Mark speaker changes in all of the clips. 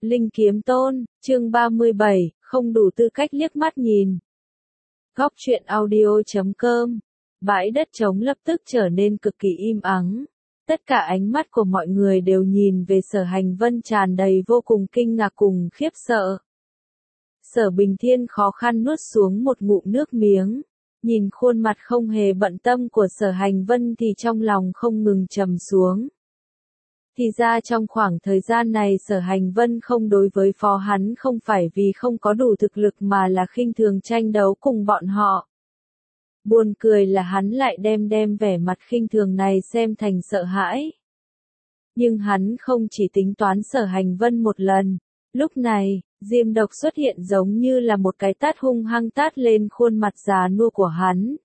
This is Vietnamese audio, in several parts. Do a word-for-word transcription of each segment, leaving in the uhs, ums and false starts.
Speaker 1: Linh Kiếm Tôn, chương ba mươi bảy, không đủ tư cách liếc mắt nhìn. Góc truyện audio chấm com. Bãi đất trống lập tức trở nên cực kỳ im ắng. Tất cả ánh mắt của mọi người đều nhìn về Sở Hành Vân tràn đầy vô cùng kinh ngạc cùng khiếp sợ. Sở Bình Thiên khó khăn nuốt xuống một ngụm nước miếng. Nhìn khuôn mặt không hề bận tâm của Sở Hành Vân thì trong lòng không ngừng trầm xuống. Thì ra trong khoảng thời gian này Sở Hành Vân không đối với phó hắn không phải vì không có đủ thực lực mà là khinh thường tranh đấu cùng bọn họ. Buồn cười là hắn lại đem đem vẻ mặt khinh thường này xem thành sợ hãi. Nhưng hắn không chỉ tính toán Sở Hành Vân một lần. Lúc này, Diêm Độc xuất hiện giống như là một cái tát hung hăng tát lên khuôn mặt già nua của hắn.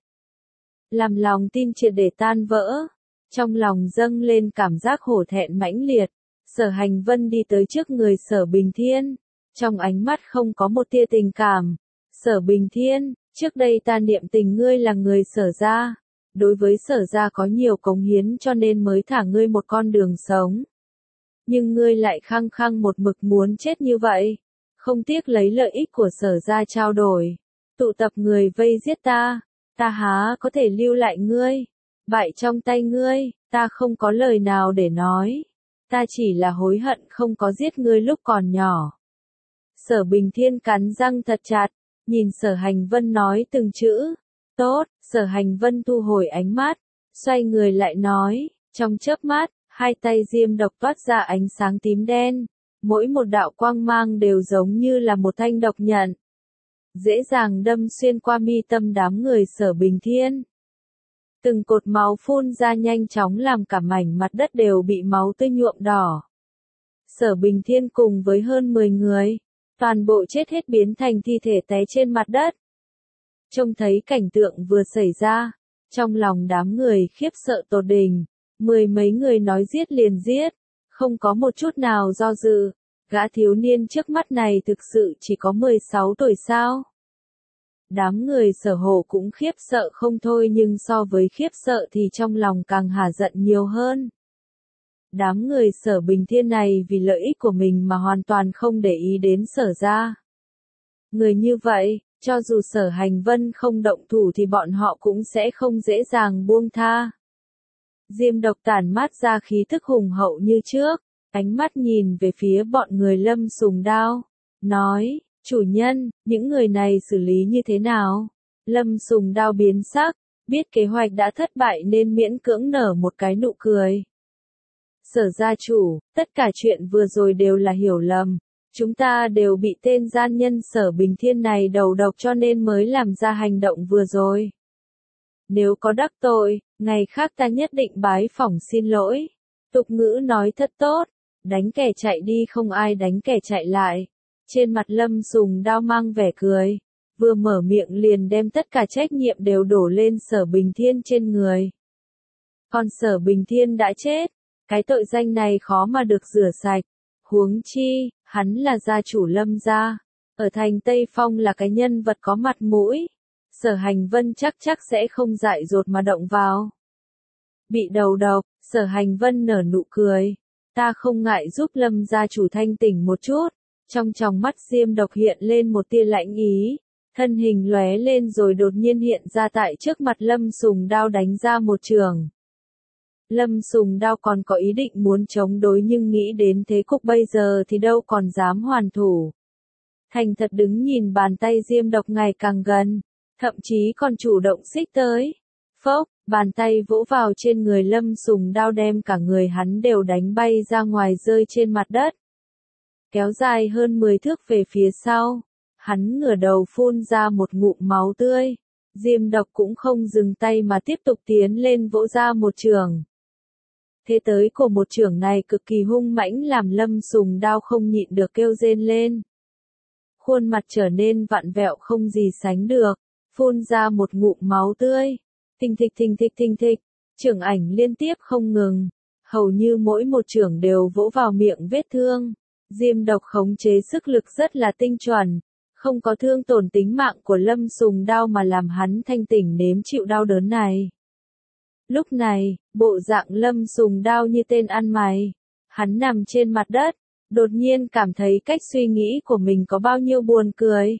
Speaker 1: Làm lòng tin triệt để tan vỡ. Trong lòng dâng lên cảm giác hổ thẹn mãnh liệt, Sở Hành Vân đi tới trước người Sở Bình Thiên, trong ánh mắt không có một tia tình cảm. Sở Bình Thiên, trước đây ta niệm tình ngươi là người Sở gia, đối với Sở gia có nhiều cống hiến cho nên mới thả ngươi một con đường sống. Nhưng ngươi lại khăng khăng một mực muốn chết như vậy, không tiếc lấy lợi ích của Sở gia trao đổi, tụ tập người vây giết ta, ta há có thể lưu lại ngươi. Bại trong tay ngươi, ta không có lời nào để nói. Ta chỉ là hối hận không có giết ngươi lúc còn nhỏ. Sở Bình Thiên cắn răng thật chặt, nhìn Sở Hành Vân nói từng chữ. Tốt, Sở Hành Vân thu hồi ánh mắt, xoay người lại nói, trong chớp mắt, hai tay Diêm Độc toát ra ánh sáng tím đen. Mỗi một đạo quang mang đều giống như là một thanh độc nhận. Dễ dàng đâm xuyên qua mi tâm đám người Sở Bình Thiên. Từng cột máu phun ra nhanh chóng làm cả mảnh mặt đất đều bị máu tươi nhuộm đỏ. Sở Bình Thiên cùng với hơn mười người, toàn bộ chết hết biến thành thi thể té trên mặt đất. Trông thấy cảnh tượng vừa xảy ra, trong lòng đám người khiếp sợ tột đỉnh, mười mấy người nói giết liền giết, không có một chút nào do dự, gã thiếu niên trước mắt này thực sự chỉ có mười sáu tuổi sao? Đám người Sở Hổ cũng khiếp sợ không thôi nhưng so với khiếp sợ thì trong lòng càng hả giận nhiều hơn. Đám người Sở Bình Thiên này vì lợi ích của mình mà hoàn toàn không để ý đến Sở gia. Người như vậy, cho dù Sở Hành Vân không động thủ thì bọn họ cũng sẽ không dễ dàng buông tha. Diêm Độc tản mát ra khí thức hùng hậu như trước, ánh mắt nhìn về phía bọn người Lâm Sùng Đao, nói. Chủ nhân, những người này xử lý như thế nào? Lâm Sùng Đao biến sắc, biết kế hoạch đã thất bại nên miễn cưỡng nở một cái nụ cười. Sở gia chủ, tất cả chuyện vừa rồi đều là hiểu lầm. Chúng ta đều bị tên gian nhân Sở Bình Thiên này đầu độc cho nên mới làm ra hành động vừa rồi. Nếu có đắc tội, ngày khác ta nhất định bái phỏng xin lỗi. Tục ngữ nói thật tốt, đánh kẻ chạy đi không ai đánh kẻ chạy lại. Trên mặt Lâm Sùng Đao mang vẻ cười, vừa mở miệng liền đem tất cả trách nhiệm đều đổ lên Sở Bình Thiên trên người. Còn Sở Bình Thiên đã chết, cái tội danh này khó mà được rửa sạch. Huống chi, hắn là gia chủ Lâm gia, ở thành Tây Phong là cái nhân vật có mặt mũi. Sở Hành Vân chắc chắc sẽ không dại dột mà động vào. Bị đầu độc, Sở Hành Vân nở nụ cười. Ta không ngại giúp Lâm gia chủ thanh tỉnh một chút. Trong tròng mắt Diêm Độc hiện lên một tia lạnh ý, thân hình lóe lên rồi đột nhiên hiện ra tại trước mặt Lâm Sùng Đao đánh ra một trường. Lâm Sùng Đao còn có ý định muốn chống đối nhưng nghĩ đến thế cục bây giờ thì đâu còn dám hoàn thủ. Thành thật đứng nhìn bàn tay Diêm Độc ngày càng gần, thậm chí còn chủ động xích tới. Phốc, bàn tay vỗ vào trên người Lâm Sùng Đao đem cả người hắn đều đánh bay ra ngoài rơi trên mặt đất. Kéo dài hơn mười thước về phía sau, hắn ngửa đầu phun ra một ngụm máu tươi. Diêm Độc cũng không dừng tay mà tiếp tục tiến lên vỗ ra một trường. Thế tới của một trường này cực kỳ hung mãnh làm Lâm Sùng Đao không nhịn được kêu rên lên. Khuôn mặt trở nên vặn vẹo không gì sánh được, phun ra một ngụm máu tươi. Thình thịch thình thịch thình thịch, chưởng ảnh liên tiếp không ngừng, hầu như mỗi một chưởng đều vỗ vào miệng vết thương. Diêm Độc khống chế sức lực rất là tinh chuẩn, không có thương tổn tính mạng của Lâm Sùng Đao mà làm hắn thanh tỉnh nếm chịu đau đớn này. Lúc này, bộ dạng Lâm Sùng Đao như tên ăn mày, hắn nằm trên mặt đất, đột nhiên cảm thấy cách suy nghĩ của mình có bao nhiêu buồn cười.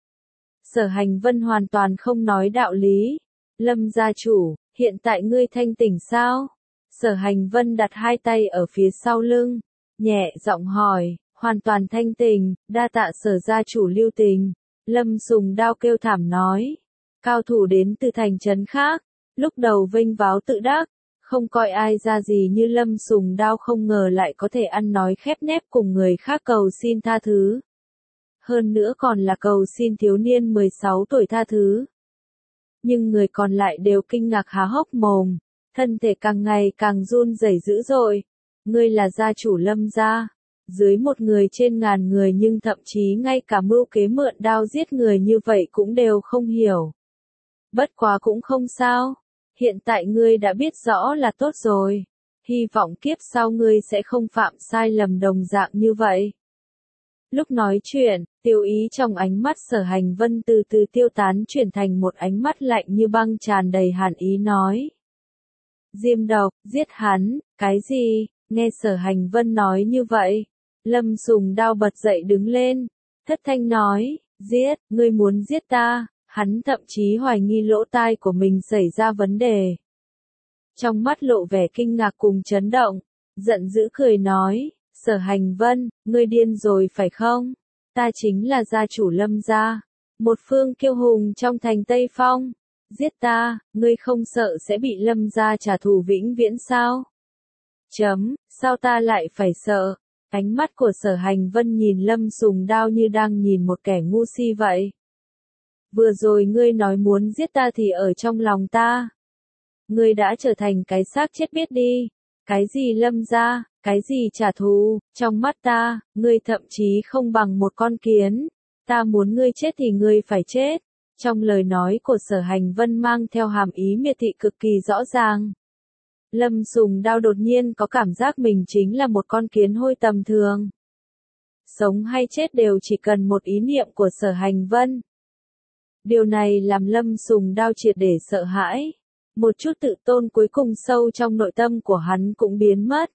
Speaker 1: Sở Hành Vân hoàn toàn không nói đạo lý. Lâm gia chủ, hiện tại ngươi thanh tỉnh sao? Sở Hành Vân đặt hai tay ở phía sau lưng, nhẹ giọng hỏi, hoàn toàn thanh tỉnh, đa tạ Sở gia chủ lưu tình. Lâm Sùng Đao kêu thảm nói, cao thủ đến từ thành trấn khác, lúc đầu vênh váo tự đắc, không coi ai ra gì như Lâm Sùng Đao không ngờ lại có thể ăn nói khép nép cùng người khác cầu xin tha thứ. Hơn nữa còn là cầu xin thiếu niên mười sáu tuổi tha thứ. Nhưng người còn lại đều kinh ngạc há hốc mồm, thân thể càng ngày càng run rẩy dữ dội. Ngươi là gia chủ Lâm gia, dưới một người trên ngàn người nhưng thậm chí ngay cả mưu kế mượn đao giết người như vậy cũng đều không hiểu. Bất quá cũng không sao, hiện tại ngươi đã biết rõ là tốt rồi, hy vọng kiếp sau ngươi sẽ không phạm sai lầm đồng dạng như vậy. Lúc nói chuyện, tiêu ý trong ánh mắt Sở Hành Vân từ từ tiêu tán chuyển thành một ánh mắt lạnh như băng tràn đầy hàn ý nói. Diêm độc, giết hắn, cái gì? Nghe Sở Hành Vân nói như vậy, Lâm Sùng Đao bật dậy đứng lên, thất thanh nói, giết, ngươi muốn giết ta, hắn thậm chí hoài nghi lỗ tai của mình xảy ra vấn đề. Trong mắt lộ vẻ kinh ngạc cùng chấn động, giận dữ cười nói, Sở Hành Vân, ngươi điên rồi phải không? Ta chính là gia chủ Lâm gia, một phương kiêu hùng trong thành Tây Phong. Giết ta, ngươi không sợ sẽ bị Lâm gia trả thù vĩnh viễn sao? Chấm, sao ta lại phải sợ? Ánh mắt của Sở Hành Vân nhìn Lâm Sùng Đao như đang nhìn một kẻ ngu si vậy. Vừa rồi ngươi nói muốn giết ta thì ở trong lòng ta. Ngươi đã trở thành cái xác chết biết đi. Cái gì Lâm gia, cái gì trả thù, trong mắt ta, ngươi thậm chí không bằng một con kiến. Ta muốn ngươi chết thì ngươi phải chết. Trong lời nói của Sở Hành Vân mang theo hàm ý miệt thị cực kỳ rõ ràng. Lâm Sùng Đao đột nhiên có cảm giác mình chính là một con kiến hôi tầm thường. Sống hay chết đều chỉ cần một ý niệm của Sở Hành Vân. Điều này làm Lâm Sùng Đao triệt để sợ hãi. Một chút tự tôn cuối cùng sâu trong nội tâm của hắn cũng biến mất.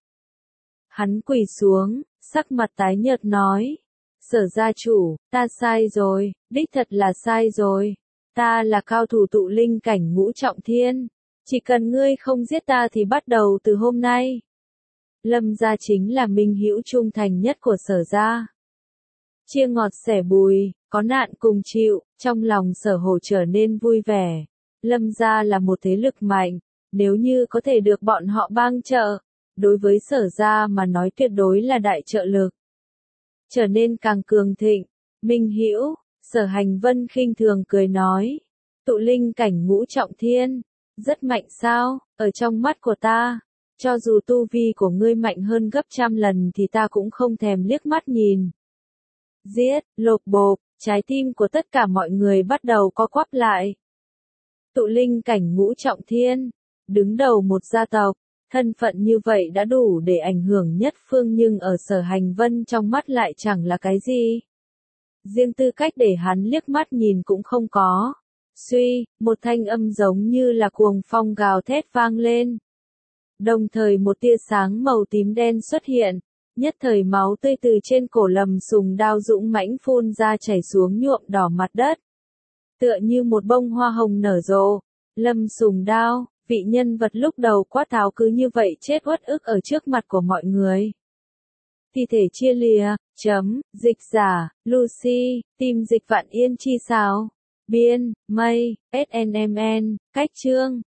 Speaker 1: Hắn quỳ xuống, sắc mặt tái nhợt nói. Sở gia chủ, ta sai rồi, đích thật là sai rồi. Ta là cao thủ tụ linh cảnh ngũ trọng thiên. Chỉ cần ngươi không giết ta thì bắt đầu từ hôm nay. Lâm gia chính là minh hữu trung thành nhất của Sở gia. Chia ngọt sẻ bùi, có nạn cùng chịu, trong lòng Sở Hổ trở nên vui vẻ. Lâm gia là một thế lực mạnh, nếu như có thể được bọn họ bang trợ, đối với Sở gia mà nói tuyệt đối là đại trợ lực. Trở nên càng cường thịnh, minh hữu, Sở Hành Vân khinh thường cười nói, tụ linh cảnh ngũ trọng thiên, rất mạnh sao, ở trong mắt của ta, cho dù tu vi của ngươi mạnh hơn gấp trăm lần thì ta cũng không thèm liếc mắt nhìn. Giết, lột bộp, trái tim của tất cả mọi người bắt đầu co quắp lại. Tụ linh cảnh ngũ trọng thiên, đứng đầu một gia tộc, thân phận như vậy đã đủ để ảnh hưởng nhất phương nhưng ở Sở Hành Vân trong mắt lại chẳng là cái gì. Riêng tư cách để hắn liếc mắt nhìn cũng không có. Suy, một thanh âm giống như là cuồng phong gào thét vang lên. Đồng thời một tia sáng màu tím đen xuất hiện, nhất thời máu tươi từ trên cổ Lâm Sùng Đao dũng mãnh phun ra chảy xuống nhuộm đỏ mặt đất. Tựa như một bông hoa hồng nở rộ, Lâm Sùng Đao, vị nhân vật lúc đầu quát tháo cứ như vậy chết uất ức ở trước mặt của mọi người. Thi thể chia lìa, chấm, dịch giả, Lucy, tìm dịch Vạn Yên chi sao. Biên, mây, ét en em en, cách chương.